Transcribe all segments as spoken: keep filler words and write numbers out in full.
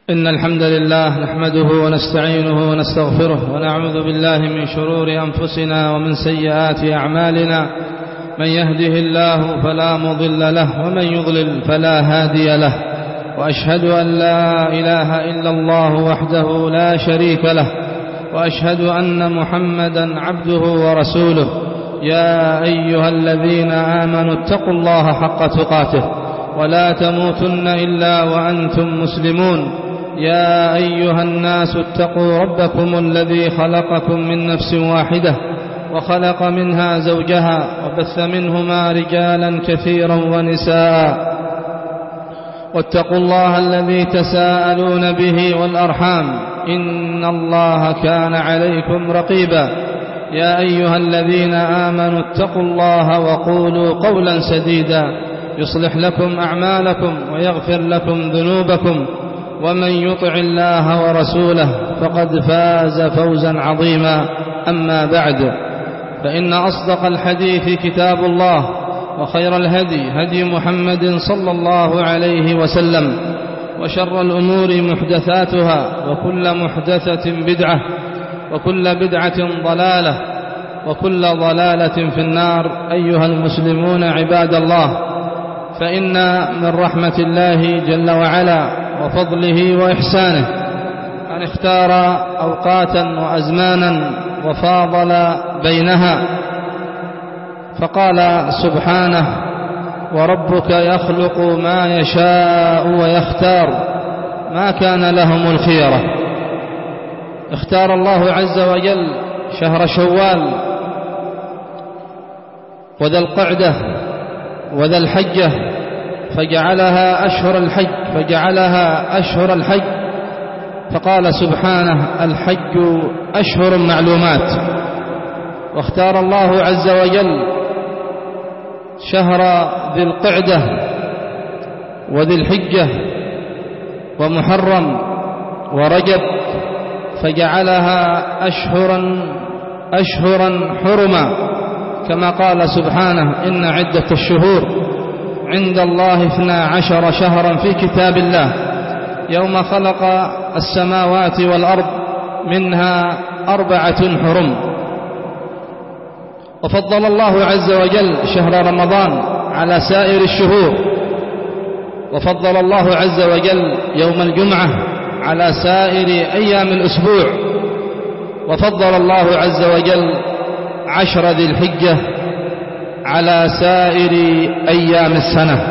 إن الحمد لله نحمده ونستعينه ونستغفره ونعوذ بالله من شرور أنفسنا ومن سيئات أعمالنا. من يهده الله فلا مضل له ومن يضلل فلا هادي له، وأشهد أن لا إله إلا الله وحده لا شريك له، وأشهد أن محمدا عبده ورسوله. يا أيها الذين آمنوا اتقوا الله حق تقاته ولا تموتن إلا وأنتم مسلمون. يا أيها الناس اتقوا ربكم الذي خلقكم من نفس واحدة وخلق منها زوجها وبث منهما رجالا كثيرا ونساء، واتقوا الله الذي تساءلون به والأرحام إن الله كان عليكم رقيبا. يا أيها الذين آمنوا اتقوا الله وقولوا قولا سديدا يصلح لكم أعمالكم ويغفر لكم ذنوبكم، ومن يطع الله ورسوله فقد فاز فوزا عظيما. أما بعد، فإن أصدق الحديث كتاب الله، وخير الهدي هدي محمد صلى الله عليه وسلم، وشر الأمور محدثاتها، وكل محدثة بدعة، وكل بدعة ضلالة، وكل ضلالة في النار. أيها المسلمون عباد الله، فإن من رحمة الله جل وعلا وفضله وإحسانه أن اختار أوقاتا وأزمانا وفاضل بينها، فقال سبحانه: وربك يخلق ما يشاء ويختار ما كان لهم الخيرة. اختار الله عز وجل شهر شوال وذا القعدة وذا الحجة، فجعلها أشهر الحج فجعلها أشهر الحج فقال سبحانه: الحج أشهر معلومات. واختار الله عز وجل شهر ذي القعدة وذي الحجة ومحرم ورجب، فجعلها أشهرا أشهرا حرما، كما قال سبحانه: إن عدة الشهور عند الله اثنا عشر شهرا في كتاب الله يوم خلق السماوات والأرض منها أربعة حرم. وفضل الله عز وجل شهر رمضان على سائر الشهور، وفضل الله عز وجل يوم الجمعة على سائر أيام الأسبوع، وفضل الله عز وجل عشر ذي الحجة على سائر أيام السنة.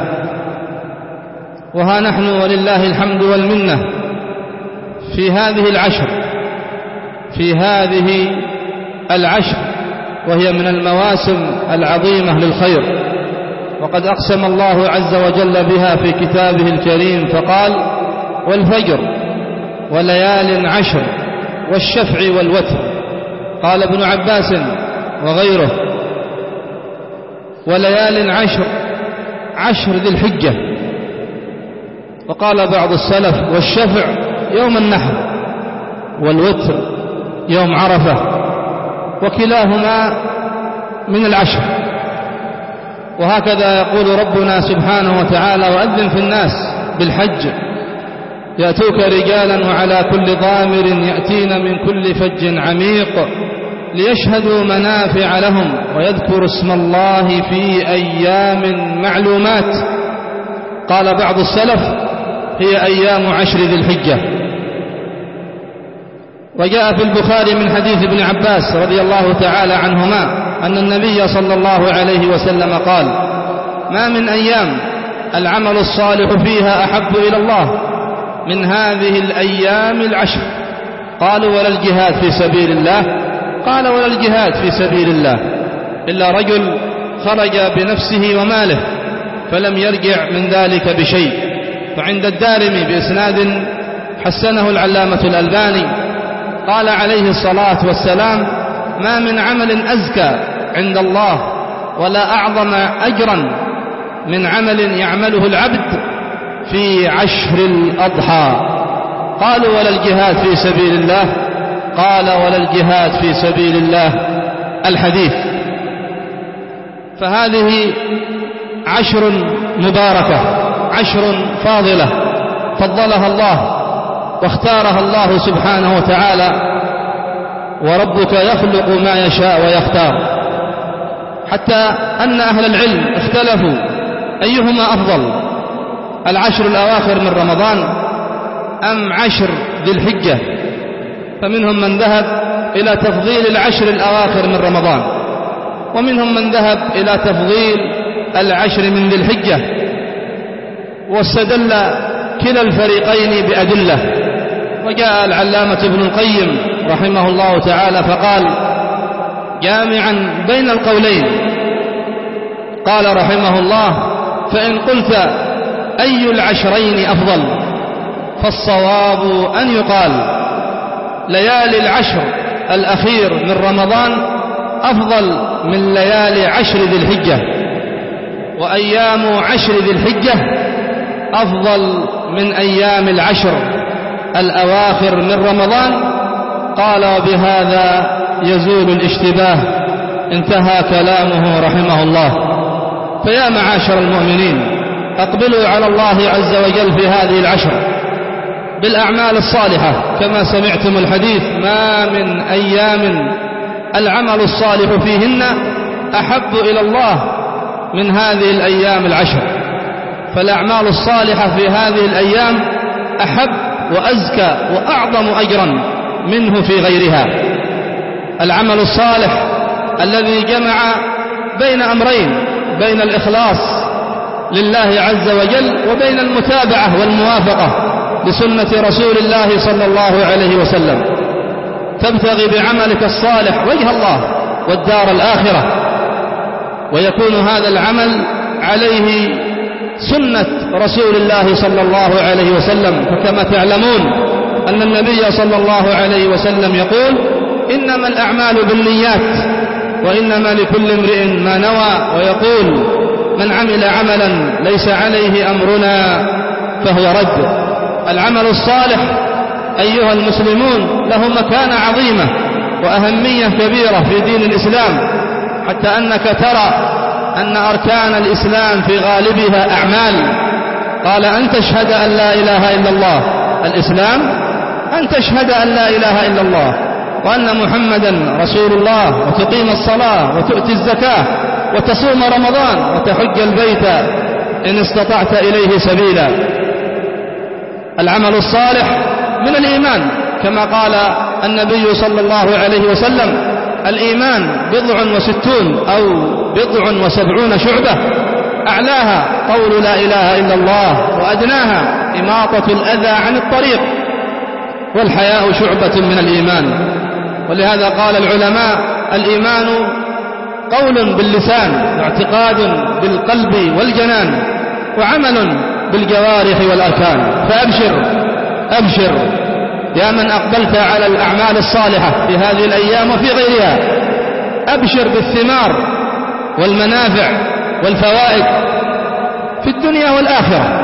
وها نحن ولله الحمد والمنة في هذه العشر في هذه العشر وهي من المواسم العظيمة للخير، وقد أقسم الله عز وجل بها في كتابه الكريم فقال: والفجر وليال عشر والشفع والوتر. قال ابن عباس وغيره: وليال عشر عشر ذي الحجة. وقال بعض السلف: والشفع يوم النحر، والوتر يوم عرفة، وكلاهما من العشر. وهكذا يقول ربنا سبحانه وتعالى: وأذن في الناس بالحج يأتوك رجالا وعلى كل ضامر يأتين من كل فج عميق ليشهدوا منافع لهم ويذكروا اسم الله في أيام معلومات. قال بعض السلف: هي أيام عشر ذي الحجة. وجاء في البخاري من حديث ابن عباس رضي الله تعالى عنهما أن النبي صلى الله عليه وسلم قال: ما من أيام العمل الصالح فيها أحب إلى الله من هذه الأيام العشر. قالوا: ولا الجهاد في سبيل الله؟ قال: ولا الجهاد في سبيل الله إلا رجل خرج بنفسه وماله فلم يرجع من ذلك بشيء. فعند الدارمي بإسناد حسنه العلامة الألباني قال عليه الصلاة والسلام: ما من عمل أزكى عند الله ولا أعظم أجرا من عمل يعمله العبد في عشر الأضحى. قالوا: ولا الجهاد في سبيل الله؟ قال: ولا الجهاد في سبيل الله الحديث. فهذه عشر مباركة، عشر فاضلة فضلها الله واختارها الله سبحانه وتعالى، وربك يخلق ما يشاء ويختار، حتى أن أهل العلم اختلفوا أيهما أفضل، العشر الأواخر من رمضان أم عشر ذي الحجة. فمنهم من ذهب إلى تفضيل العشر الأواخر من رمضان، ومنهم من ذهب إلى تفضيل العشر من ذي الحجة، واستدل كلا الفريقين بأدلة. وجاء العلامة ابن القيم رحمه الله تعالى فقال جامعا بين القولين، قال رحمه الله: فإن قلت أي العشرين أفضل، فالصواب أن يقال ليالي العشر الأخير من رمضان أفضل من ليالي عشر ذي الحجة، وأيام عشر ذي الحجة أفضل من أيام العشر الأواخر من رمضان. قال: وبهذا يزول الاشتباه. انتهى كلامه رحمه الله. فيا معاشر المؤمنين، أقبلوا على الله عز وجل في هذه العشر بالأعمال الصالحة، كما سمعتم الحديث: ما من أيام العمل الصالح فيهن أحب إلى الله من هذه الأيام العشر. فالأعمال الصالحة في هذه الأيام أحب وأزكى وأعظم أجرا منه في غيرها. العمل الصالح الذي جمع بين أمرين: بين الإخلاص لله عز وجل، وبين المتابعة والموافقة لسنة رسول الله صلى الله عليه وسلم. تبتغي بعملك الصالح وجه الله والدار الآخرة، ويكون هذا العمل عليه سنة رسول الله صلى الله عليه وسلم. فكما تعلمون أن النبي صلى الله عليه وسلم يقول: إنما الأعمال بالنيات وإنما لكل امرئ ما نوى. ويقول: من عمل عملا ليس عليه أمرنا فهو رد. العمل الصالح أيها المسلمون له مكانة عظيمة وأهمية كبيرة في دين الإسلام، حتى أنك ترى أن أركان الإسلام في غالبها أعمال. قال: أن تشهد أن لا إله إلا الله. الإسلام أن تشهد أن لا إله إلا الله وأن محمدا رسول الله، وتقيم الصلاة، وتؤتي الزكاة، وتصوم رمضان، وتحج البيت إن استطعت إليه سبيلا. العمل الصالح من الإيمان، كما قال النبي صلى الله عليه وسلم: الإيمان بضع وستون أو بضع وسبعون شعبة، أعلاها قول لا إله إلا الله، وأدناها إماطة الأذى عن الطريق، والحياء شعبة من الإيمان. ولهذا قال العلماء: الإيمان قول باللسان، واعتقاد بالقلب والجنان، وعمل بالجوارح والأركان. فأبشر أبشر يا من أقبلت على الأعمال الصالحة في هذه الأيام وفي غيرها، أبشر بالثمار والمنافع والفوائد في الدنيا والآخرة.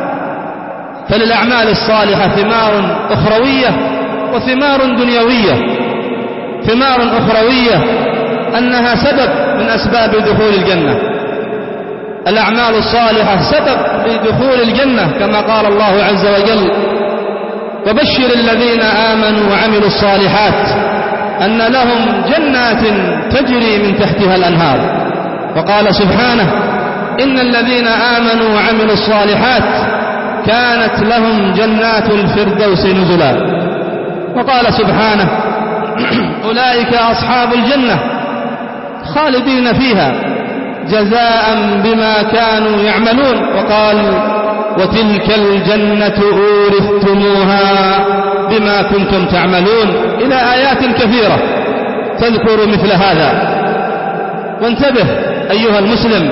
فللأعمال الصالحة ثمار أخروية وثمار دنيوية. ثمار أخروية أنها سبب من أسباب دخول الجنة. الأعمال الصالحة سبب لدخول الجنة، كما قال الله عز وجل: وبشر الذين آمنوا وعملوا الصالحات أن لهم جنات تجري من تحتها الأنهار. وقال سبحانه: إن الذين آمنوا وعملوا الصالحات كانت لهم جنات الفردوس نزلا. وقال سبحانه: أولئك أصحاب الجنة خالدين فيها جزاء بما كانوا يعملون. وقال: وتلك الجنة أورثتموها بما كنتم تعملون، إلى آيات كثيرة تذكر مثل هذا. وانتبه أيها المسلم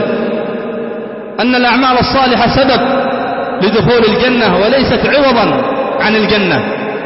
أن الأعمال الصالحة سبب لدخول الجنة وليست عوضا عن الجنة.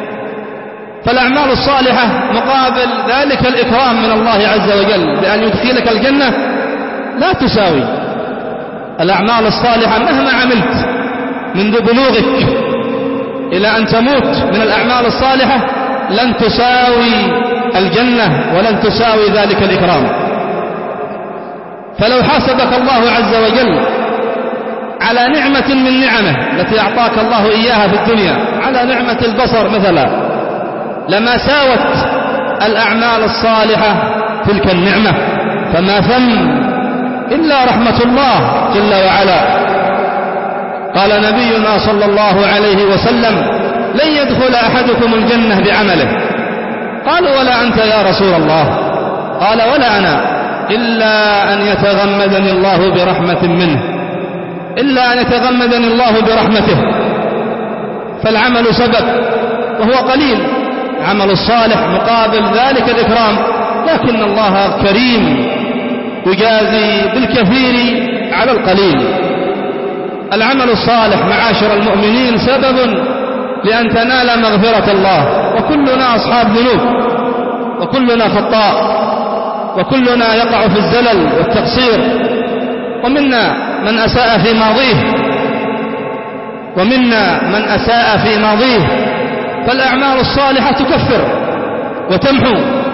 فالأعمال الصالحة مقابل ذلك الإكرام من الله عز وجل بأن يدخلك الجنة لا تساوي. الأعمال الصالحة مهما عملت منذ بلوغك إلى أن تموت من الأعمال الصالحة لن تساوي الجنة ولن تساوي ذلك الإكرام. فلو حاسبك الله عز وجل على نعمة من نعمه التي أعطاك الله إياها في الدنيا، على نعمة البصر مثلا، لما ساوت الأعمال الصالحة تلك النعمة، فما ثم إلا رحمة الله جل وعلا. قال نبينا صلى الله عليه وسلم: لن يدخل أحدكم الجنة بعمله. قالوا: ولا أنت يا رسول الله؟ قال: ولا أنا، إلا أن يتغمدني الله برحمة منه، إلا أن يتغمدني الله برحمته. فالعمل سبب وهو قليل، عمل الصالح مقابل ذلك الإكرام، لكن الله كريم يجازي بالكثير على القليل. العمل الصالح معاشر المؤمنين سبب لأن تنال مغفرة الله، وكلنا أصحاب ذنوب، وكلنا خطاء، وكلنا يقع في الزلل والتقصير، ومنا من أساء في ماضيه ومنا من أساء في ماضيه فالأعمال الصالحة تكفر وتمحو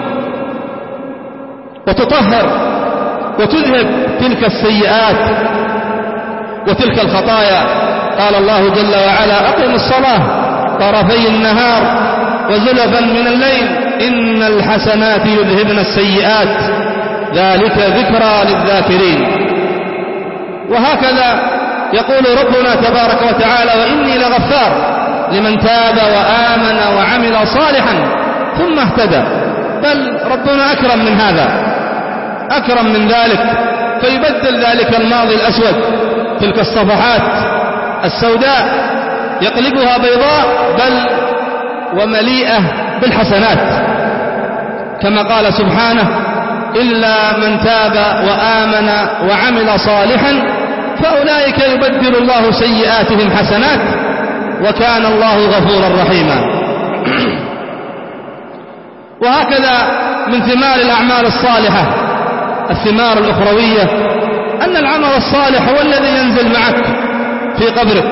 وتطهر وتذهب تلك السيئات وتلك الخطايا. قال الله جل وعلا: أقم الصلاة طرفي النهار وزلفا من الليل إن الحسنات يذهبن السيئات ذلك ذكرى للذاكرين. وهكذا يقول ربنا تبارك وتعالى: وإني لغفار لمن تاب وآمن وعمل صالحا ثم اهتدى. بل ربنا أكرم من هذا، أكرم من ذلك، فيبدل ذلك الماضي الأسود، تلك الصفحات السوداء، يقلبها بيضاء بل ومليئة بالحسنات، كما قال سبحانه: إلا من تاب وآمن وعمل صالحا فأولئك يبدل الله سيئاتهم حسنات وكان الله غفورا رحيما. وهكذا من ثمار الأعمال الصالحة، الثمار الأخروية، أن العمل الصالح هو الذي ينزل معك في قبرك،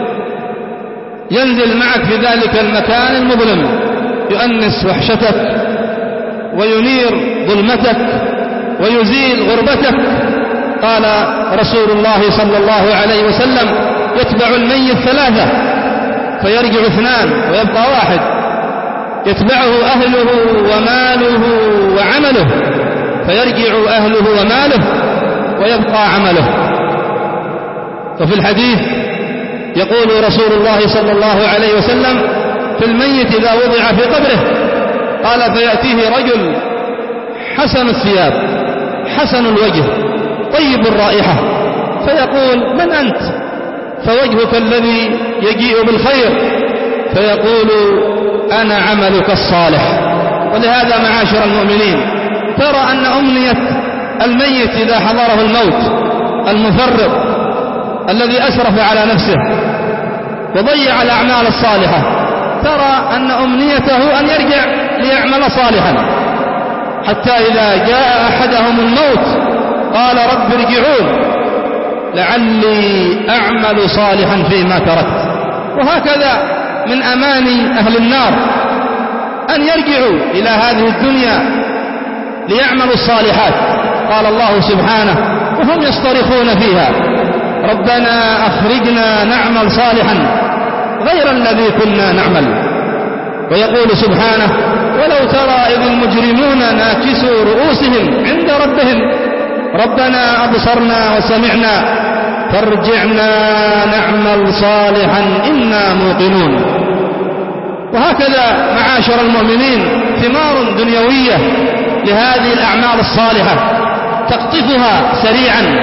ينزل معك في ذلك المكان المظلم، يؤنس وحشتك وينير ظلمتك ويزيل غربتك. قال رسول الله صلى الله عليه وسلم: يتبع الميت ثلاثة فيرجع اثنان ويبقى واحد، يتبعه أهله وماله وعمله فيرجع أهله وماله ويبقى عمله. وفي الحديث يقول رسول الله صلى الله عليه وسلم في الميت إذا وضع في قبره، قال: فيأتيه رجل حسن الثياب حسن الوجه طيب الرائحة، فيقول: من أنت؟ فوجهك الذي يجيء بالخير، فيقول: أنا عملك الصالح. ولهذا معاشر المؤمنين ترى أن أمنية الميت إذا حضره الموت، المفرط الذي أسرف على نفسه وضيع الأعمال الصالحة، ترى أن أمنيته أن يرجع ليعمل صالحا، حتى إذا جاء أحدهم الموت قال: رب ارجعون لعلي أعمل صالحا فيما تركت. وهكذا من أماني أهل النار أن يرجعوا إلى هذه الدنيا ليعملوا الصالحات. قال الله سبحانه وهم يصطرخون فيها: ربنا أخرجنا نعمل صالحا غير الذي كنا نعمل. ويقول سبحانه: ولو ترى إذ المجرمون ناكسوا رؤوسهم عند ربهم ربنا أبصرنا وسمعنا فارجعنا نعمل صالحا إنا موقنون. وهكذا معاشر المؤمنين ثمار دنيوية لهذه الأعمال الصالحة تقطفها سريعا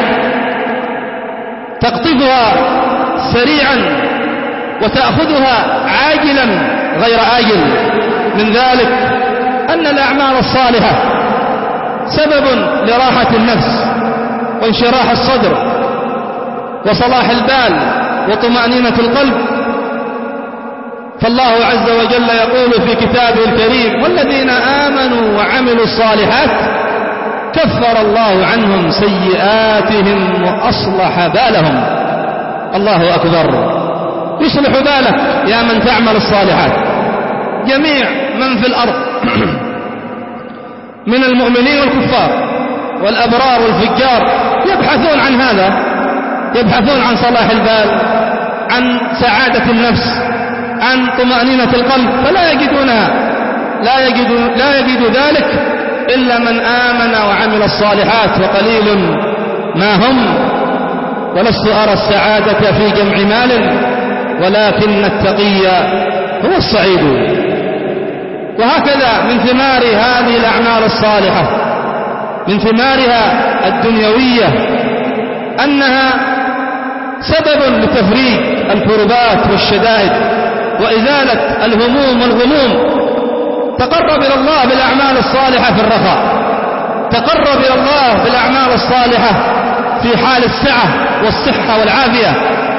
تقطفها سريعا وتأخذها عاجلا غير آجل. من ذلك أن الأعمال الصالحة سبب لراحة النفس وانشراح الصدر وصلاح البال وطمأنينة القلب. فالله عز وجل يقول في كتابه الكريم: والذين آمنوا وعملوا الصالحات كفر الله عنهم سيئاتهم وأصلح بالهم. الله أكبر. يصلح بالك يا من تعمل الصالحات. جميع من في الأرض من المؤمنين والكفار والأبرار والفجار يبحثون عن هذا، يبحثون عن صلاح البال، عن سعادة النفس، عن طمأنينة القلب، فلا يجدونها، لا يجد, لا يجد ذلك إلا من آمن وعمل الصالحات، وقليل ما هم. ولست أرى السعادة في جمع مال، ولكن التقي هو السعيد. وهكذا من ثمار هذه الأعمال الصالحة، من ثمارها الدنيوية، أنها سبب لتفريج الكربات والشدائد وإزالة الهموم والغموم. تقرب إلى الله بالأعمال الصالحة في الرخاء، تقرب إلى الله بالأعمال الصالحة في حال السعة والصحة والعافية،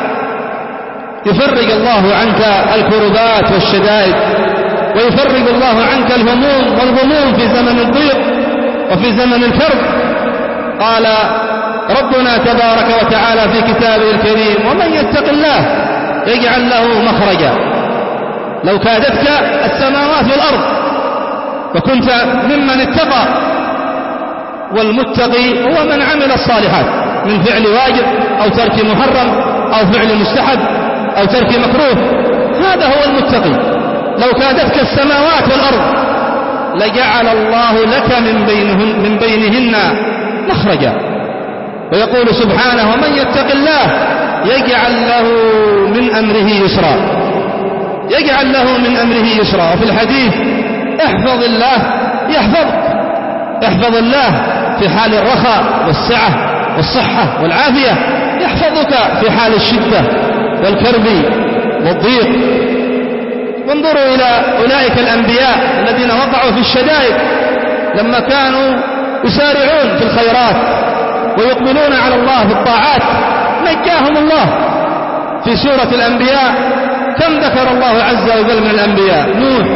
يفرج الله عنك الكربات والشدائد، ويفرج الله عنك الهموم والغموم في زمن الضيق وفي زمن الكرب. قال ربنا تبارك وتعالى في كتابه الكريم: ومن يتق الله يجعل له مخرجا. لو كادتك السماوات والأرض وكنت ممن اتقى، والمتقي هو من عمل الصالحات من فعل واجب أو ترك محرم أو فعل مستحب أو ترك مكروه، هذا هو المتقي. لو كادتك السماوات والأرض لجعل الله لك من بينهن, من بينهن مخرجا. ويقول سبحانه: ومن يتق الله يجعل له من أمره يسرا، يجعل له من أمره يسرا. وفي الحديث: احفظ الله يحفظك. احفظ الله في حال الرخاء والسعة والصحة والعافية، يحفظك في حال الشدة والكرب والضيق. وانظروا إلى أولئك الأنبياء الذين وقعوا في الشدائد، لما كانوا يسارعون في الخيرات ويقبلون على الله في الطاعات نجاهم الله. في سورة الأنبياء كم ذكر الله عز وجل من الأنبياء؟ نوح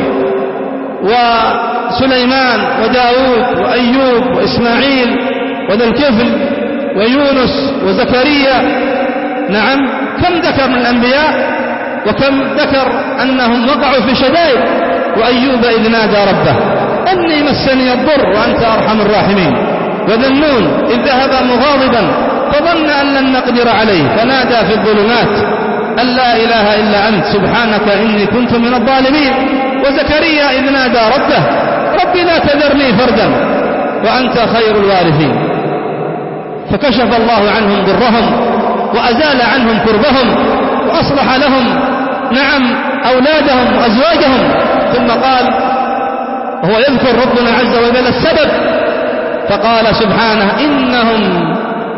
وسليمان وداود وأيوب وإسماعيل وذا الكفل ويونس وزكريا. نعم، كم ذكر من الأنبياء، وكم ذكر أنهم وقعوا في شدائد. وأيوب إذ نادى ربه أني مسني الضر وأنت أرحم الراحمين. وذا النون إذ ذهب مغاضبا فظن أن لن نقدر عليه فنادى في الظلمات أن لا إله إلا أنت سبحانك إني كنت من الظالمين. وزكريا إذ نادى ربه رب لا تذرني فردا وأنت خير الوارثين. فكشف الله عنهم ضرهم وأزال عنهم كربهم وأصلح لهم نعم أولادهم وأزواجهم. ثم قال وهو يذكر ربنا عز وجل السبب، فقال سبحانه: إنهم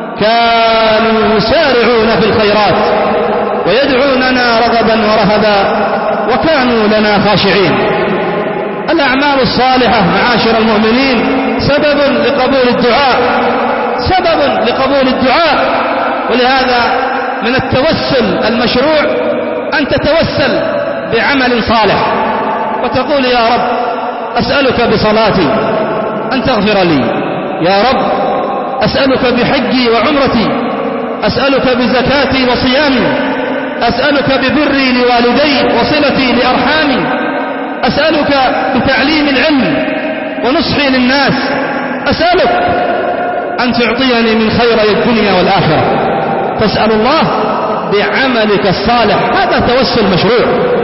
كانوا يسارعون في الخيرات ويدعوننا رغبا ورهبا وكانوا لنا خاشعين. الأعمال الصالحة معاشر المؤمنين سبب لقبول الدعاء، سبب لقبول الدعاء. ولهذا من التوسل المشروع أن تتوسل بعمل صالح وتقول: يا رب أسألك بصلاتي أن تغفر لي، يا رب أسألك بحجي وعمرتي، أسألك بزكاتي وصيامي، أسألك ببري لوالدي وصلتي لأرحامي، أسألك بتعليم العلم ونصحي للناس، أسألك أن تعطيني من خيري الدنيا والآخرة. فاسأل الله بعملك الصالح. هذا توسل مشروع،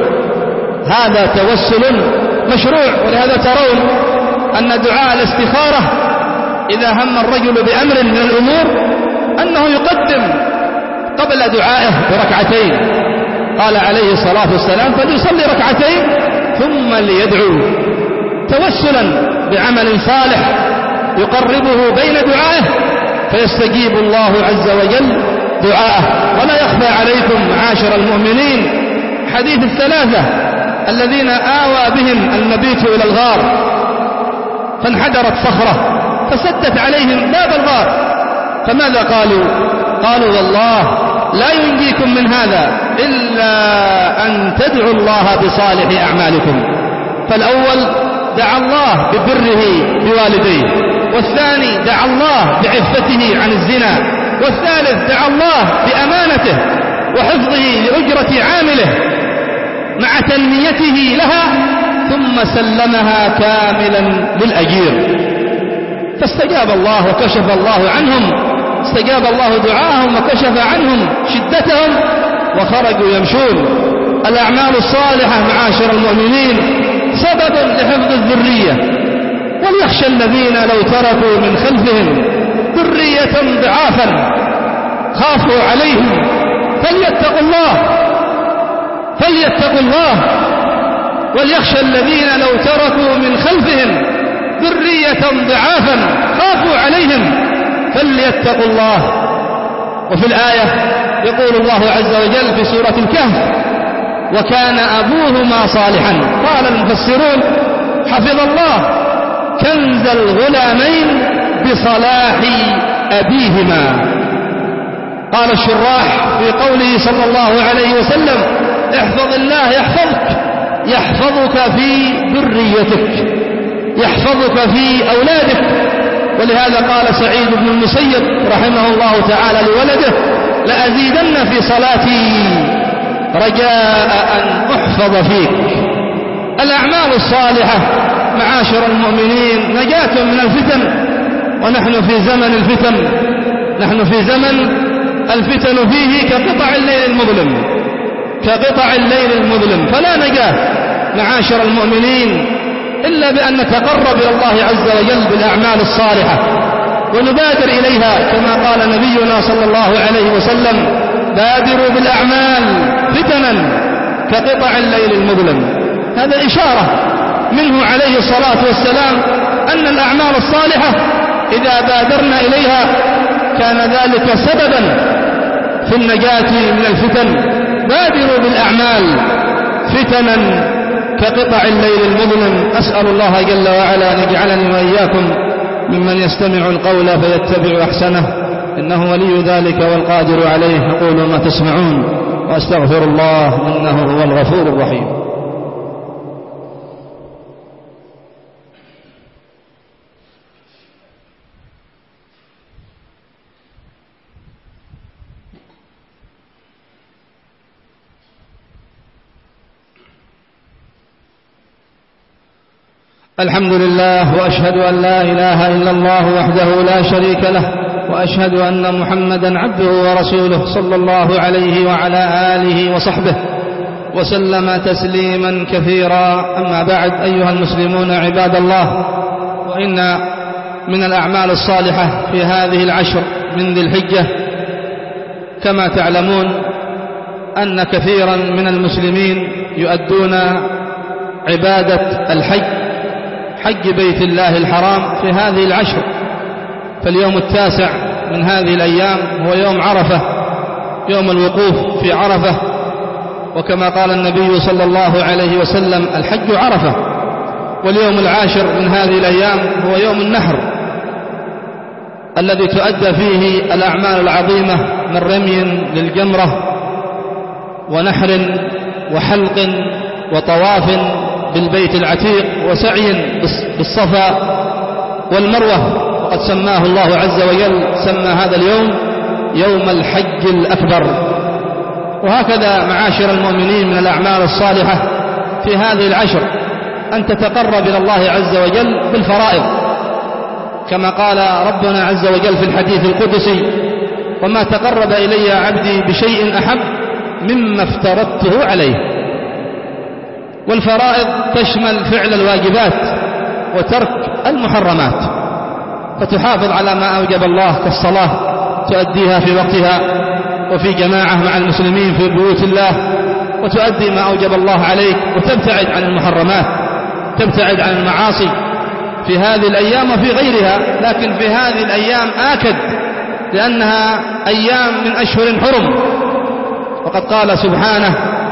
هذا توسل مشروع. ولهذا ترون أن دعاء الاستخارة إذا هم الرجل بأمر من الأمور أنه يقدم قبل دعائه بركعتين. قال عليه الصلاة والسلام: فليصلي ركعتين ثم ليدعو، توسلا بعمل صالح يقربه بين دعائه فيستجيب الله عز وجل دعاءه. ولا يخفى عليكم معاشر المؤمنين حديث الثلاثة الذين آوى بهم المبيت إلى الغار فانحدرت صخرة فسدت عليهم باب الغار. فماذا قالوا؟ قالوا: والله لا ينجيكم من هذا إلا أن تدعوا الله بصالح أعمالكم. فالأول دعا الله ببره بوالديه، والثاني دعا الله بعفته عن الزنا، والثالث دعا الله بأمانته وحفظه لأجرة عامله مع تنميته لها، ثم سلمها كاملا للأجير. فاستجاب الله وكشف الله عنهم استجاب الله دعاءهم وكشف عنهم شدتهم وخرجوا يمشون. الأعمال الصالحة معاشر المؤمنين سبب لحفظ الذرية، وليخشى الذين لو تركوا من خلفهم ذرية ضعافا خافوا عليهم فليتقوا الله فليتقوا الله وليخشى الذين لو تركوا من خلفهم ذرية ضعافا خافوا عليهم فليتقوا الله. وفي الآية يقول الله عز وجل في سورة الكهف: وكان أبوهما صالحا. قال المفسرون حفظ الله كنز الغلامين بصلاح أبيهما. قال الشراح في قوله صلى الله عليه وسلم: احفظ الله يحفظك، يحفظك في ذريتك، يحفظك في أولادك. ولهذا قال سعيد بن المسيب رحمه الله تعالى لولده: لأزيدن في صلاتي رجاء أن أحفظ فيك. الأعمال الصالحة معاشر المؤمنين نجاة من الفتن، ونحن في زمن الفتن، نحن في زمن الفتن فيه كقطع الليل المظلم، كقطع الليل المظلم. فلا نجاة معاشر المؤمنين إلا بأن نتقرب إلى الله عز وجل بالأعمال الصالحة ونبادر إليها، كما قال نبينا صلى الله عليه وسلم: بادروا بالأعمال فتنا كقطع الليل المظلم. هذا إشارة منه عليه الصلاة والسلام أن الأعمال الصالحة إذا بادرنا إليها كان ذلك سببا في النجاة من الفتن. بادروا بالأعمال فتنا كقطع الليل المظلم. أسأل الله جل وعلا أن يجعلني وإياكم ممن يستمع القول فيتبع أحسنه، إنه ولي ذلك والقادر عليه. أقول ما تسمعون وأستغفر الله إنه هو الغفور الرحيم. الحمد لله، وأشهد أن لا إله إلا الله وحده لا شريك له، وأشهد أن محمدا عبده ورسوله صلى الله عليه وعلى آله وصحبه وسلم تسليما كثيرا. أما بعد، أيها المسلمون عباد الله، وإن من الأعمال الصالحة في هذه العشر من ذي الحجة كما تعلمون أن كثيرا من المسلمين يؤدون عبادة الحج، حج بيت الله الحرام في هذه العشر. فاليوم التاسع من هذه الأيام هو يوم عرفة، يوم الوقوف في عرفة. وكما قال النبي صلى الله عليه وسلم: الحج عرفة. واليوم العاشر من هذه الأيام هو يوم النحر الذي تؤدى فيه الأعمال العظيمة من رمي للجمرة ونحر وحلق وطواف بالبيت العتيق وسعي بالصفا والمروة. وقد سماه الله عز وجل، سمى هذا اليوم يوم الحج الأكبر. وهكذا معاشر المؤمنين من الأعمال الصالحة في هذه العشر أن تتقرب إلى الله عز وجل بالفرائض، كما قال ربنا عز وجل في الحديث القدسي: وما تقرب إلي عبدي بشيء أحب مما افترضته عليه. والفرائض تشمل فعل الواجبات وترك المحرمات، فتحافظ على ما أوجب الله كالصلاة تؤديها في وقتها وفي جماعة مع المسلمين في بيوت الله، وتؤدي ما أوجب الله عليك، وتبتعد عن المحرمات، تبتعد عن المعاصي في هذه الأيام وفي غيرها. لكن في هذه الأيام آكد، لأنها أيام من أشهر حرم. وقد قال سبحانه: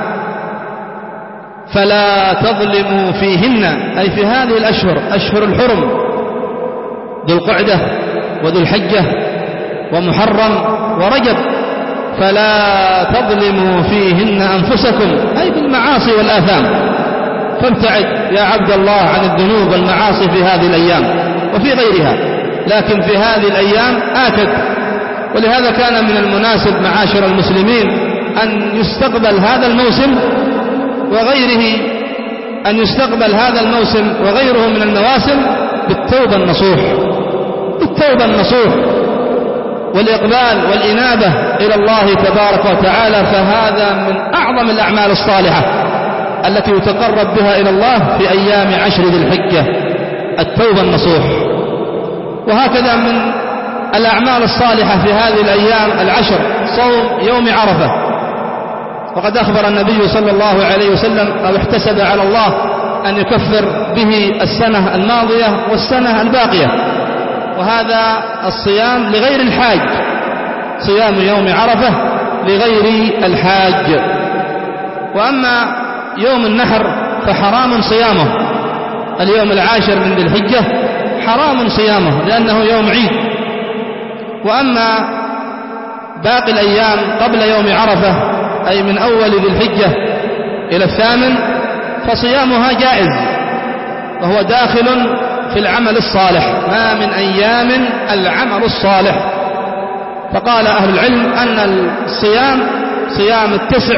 فلا تظلموا فيهن، أي في هذه الأشهر، أشهر الحرم، ذو القعدة وذو الحجة ومحرم ورجب، فلا تظلموا فيهن أنفسكم، أي بالمعاصي والآثام. فابتعد يا عبد الله عن الذنوب والمعاصي في هذه الأيام وفي غيرها، لكن في هذه الأيام آكد. ولهذا كان من المناسب معاشر المسلمين أن يستقبل هذا الموسم وغيره، أن يستقبل هذا الموسم وغيره من المواسم بالتوبة النصوح، بالتوبة النصوح. والإقبال والإنابة إلى الله تبارك وتعالى، فهذا من أعظم الأعمال الصالحة التي يتقرب بها إلى الله في أيام عشر ذي الحجة، التوبة النصوح. وهكذا من الأعمال الصالحة في هذه الأيام العشر صوم يوم عرفة، وقد أخبر النبي صلى الله عليه وسلم أو احتسب على الله أن يكفر به السنة الماضية والسنة الباقية. وهذا الصيام لغير الحاج، صيام يوم عرفة لغير الحاج. وأما يوم النحر فحرام صيامه، اليوم العاشر من ذي الحجة حرام صيامه لأنه يوم عيد. وأما باقي الأيام قبل يوم عرفة أي من أول ذي الحجة إلى الثامن فصيامها جائز، وهو داخل في العمل الصالح، ما من أيام العمل الصالح. فقال أهل العلم أن الصيام صيام التسع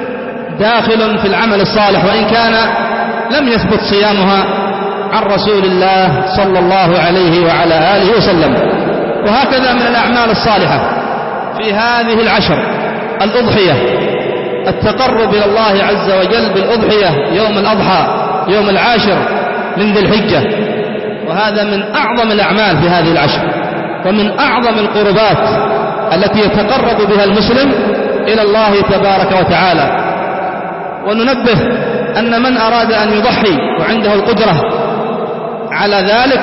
داخل في العمل الصالح، وإن كان لم يثبت صيامها عن رسول الله صلى الله عليه وعلى آله وسلم. وهكذا من الأعمال الصالحة في هذه العشر الأضحية، التقرب إلى الله عز وجل بالأضحية يوم الأضحى يوم العاشر من ذي الحجة، وهذا من أعظم الأعمال في هذه العشر، ومن أعظم القربات التي يتقرب بها المسلم إلى الله تبارك وتعالى. وننبه أن من أراد أن يضحي وعنده القدرة على ذلك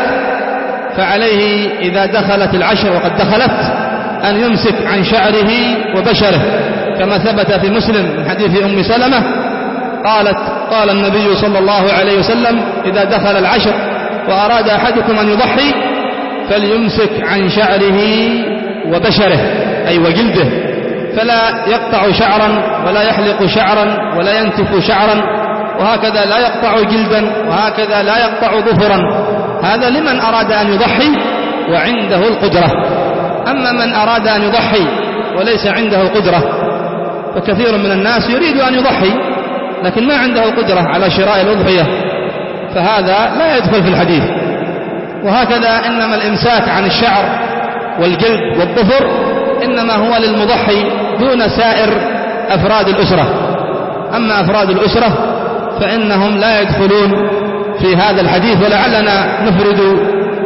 فعليه إذا دخلت العشر وقد دخلت أن يمسك عن شعره وبشره، كما ثبت في مسلم من حديث أم سلمة قالت قال النبي صلى الله عليه وسلم إذا دخل العشر وأراد أحدكم أن يضحي فليمسك عن شعره وبشره أي وجلده، فلا يقطع شعرا ولا يحلق شعرا ولا ينتف شعرا، وهكذا لا يقطع جلدا، وهكذا لا يقطع ظفرا. هذا لمن أراد أن يضحي وعنده القدرة. أما من أراد أن يضحي وليس عنده قدرة، فكثير من الناس يريد أن يضحي لكن ما عنده قدرة على شراء الأضحية، فهذا لا يدخل في الحديث. وهكذا إنما الإمساك عن الشعر والجلد والظفر إنما هو للمضحي دون سائر أفراد الأسرة. أما أفراد الأسرة فإنهم لا يدخلون في هذا الحديث، ولعلنا نفرد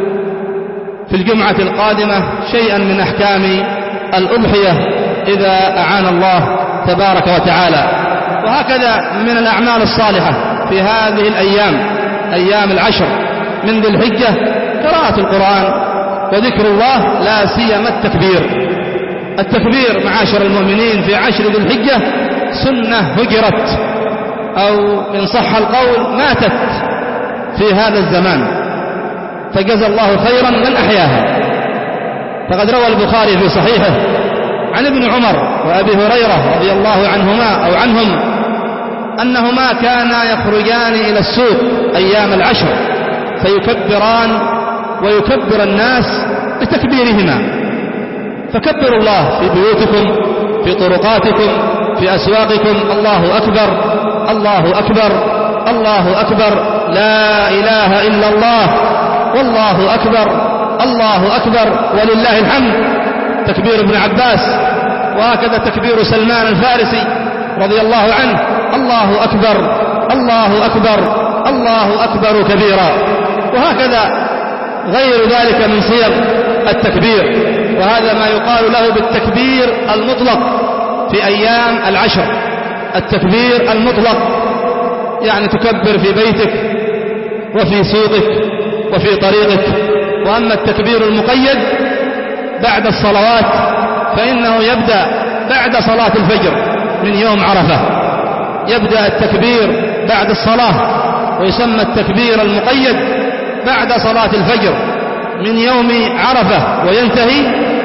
في الجمعة القادمة شيئا من أحكام الأضحية إذا أعان الله تبارك وتعالى. وهكذا من الأعمال الصالحة في هذه الأيام أيام العشر من ذي الحجة قراءة القرآن وذكر الله، لا سيما التكبير. التكبير معاشر المؤمنين في عشر ذي الحجة سنة هجرت، أو إن صح القول ماتت في هذا الزمان، فجزى الله خيرا من أحياها. فقد روى البخاري في صحيحه عن ابن عمر وأبي هريرة رضي الله عنهما أو عنهم أنهما كانا يخرجان إلى السوق أيام العشر فيكبران ويكبر الناس بتكبيرهما. فكبروا الله في بيوتكم، في طرقاتكم، في أسواقكم، الله أكبر الله أكبر الله أكبر، لا إله إلا الله، والله أكبر الله أكبر ولله الحمد، تكبير ابن عباس. وهكذا تكبير سلمان الفارسي رضي الله عنه، الله أكبر الله أكبر الله أكبر كبيرا. وهكذا غير ذلك من صيغ التكبير، وهذا ما يقال له بالتكبير المطلق في أيام العشر. التكبير المطلق يعني تكبر في بيتك وفي سوقك وفي طريقك. وأما التكبير المقيد بعد الصلوات فإنه يبدأ بعد صلاة الفجر من يوم عرفة، يبدأ التكبير بعد الصلاة، ويسمى التكبير المقيد بعد صلاة الفجر من يوم عرفة، وينتهي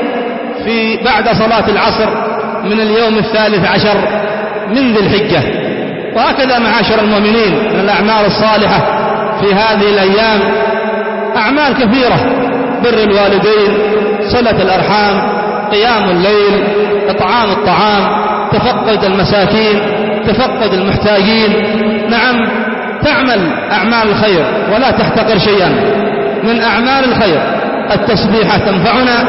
في بعد صلاة العصر من اليوم الثالث عشر من ذي الحجة. وهكذا معاشر المؤمنين من الأعمال الصالحة في هذه الأيام أعمال كثيرة: بر الوالدين، صلة الأرحام، قيام الليل، إطعام الطعام، تفقد المساكين، تفقد المحتاجين. نعم، تعمل أعمال الخير ولا تحتقر شيئا من أعمال الخير. التسبيحة تنفعنا،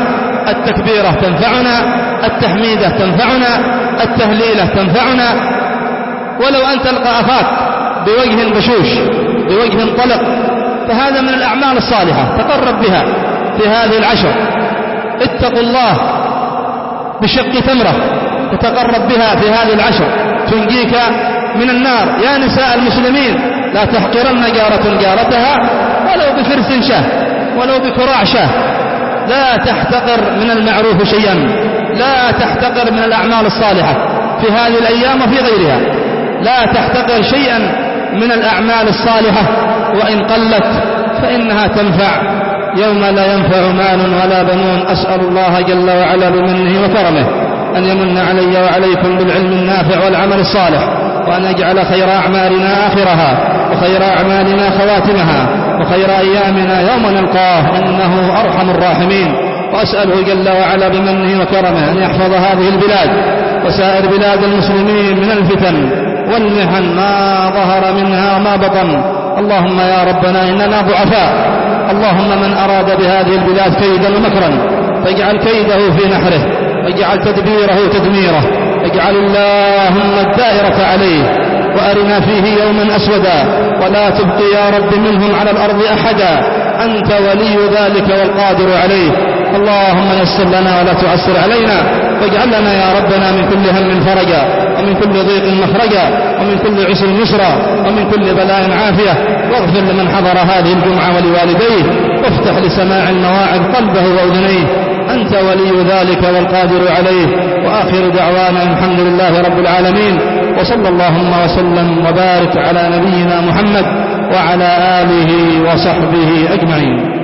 التكبيرة تنفعنا، التحميدة تنفعنا، التهليلة تنفعنا. ولو أن تلقى أخاك بوجه بشوش بوجه طلق فهذا من الأعمال الصالحة تقرب بها في هذه العشر. اتقوا الله بشق تمرة تتقرب بها في هذه العشر تنجيك من النار. يا نساء المسلمين لا تحقرن جارة جارتها ولو بفرس شاه ولو بكراع شاه. لا تحتقر من المعروف شيئا، لا تحتقر من الأعمال الصالحة في هذه الأيام وفي غيرها. لا تحتقر شيئا من الأعمال الصالحة وإن قلت فإنها تنفع يوم لا ينفع مال ولا بنون. أسأل الله جل وعلا بمنه وكرمه أن يمن علي وعليكم بالعلم النافع والعمل الصالح، وأن يجعل خير أعمالنا آخرها وخير أعمالنا خواتمها وخير أيامنا يوم نلقاه إنه أرحم الراحمين. وأسأله جل وعلا بمنه وكرمه أن يحفظ هذه البلاد وسائر بلاد المسلمين من الفتن والمحن ما ظهر منها وما بطن. اللهم يا ربنا إننا ضعفاء، اللهم من أراد بهذه البلاد كيدا ومكرا فاجعل كيده في نحره واجعل تدبيره تدميره، اجعل اللهم الدائرة عليه وأرنا فيه يوما أسودا ولا تبقي يا رب منهم على الأرض أحدا. أنت ولي ذلك والقادر عليه. اللهم يسر لنا ولا تعسر علينا، واجعل لنا يا ربنا من كل هم فرجا ومن كل ضيق مخرجا ومن كل عسر يسرا ومن كل بلاء عافية. واغفر لمن حضر هذه الجمعة ولوالديه، وافتح لسماع المواعظ قلبه وأذنيه. أنت ولي ذلك والقادر عليه. وآخر دعوانا الحمد لله رب العالمين، وصلى اللهم وسلم وبارك على نبينا محمد وعلى آله وصحبه أجمعين.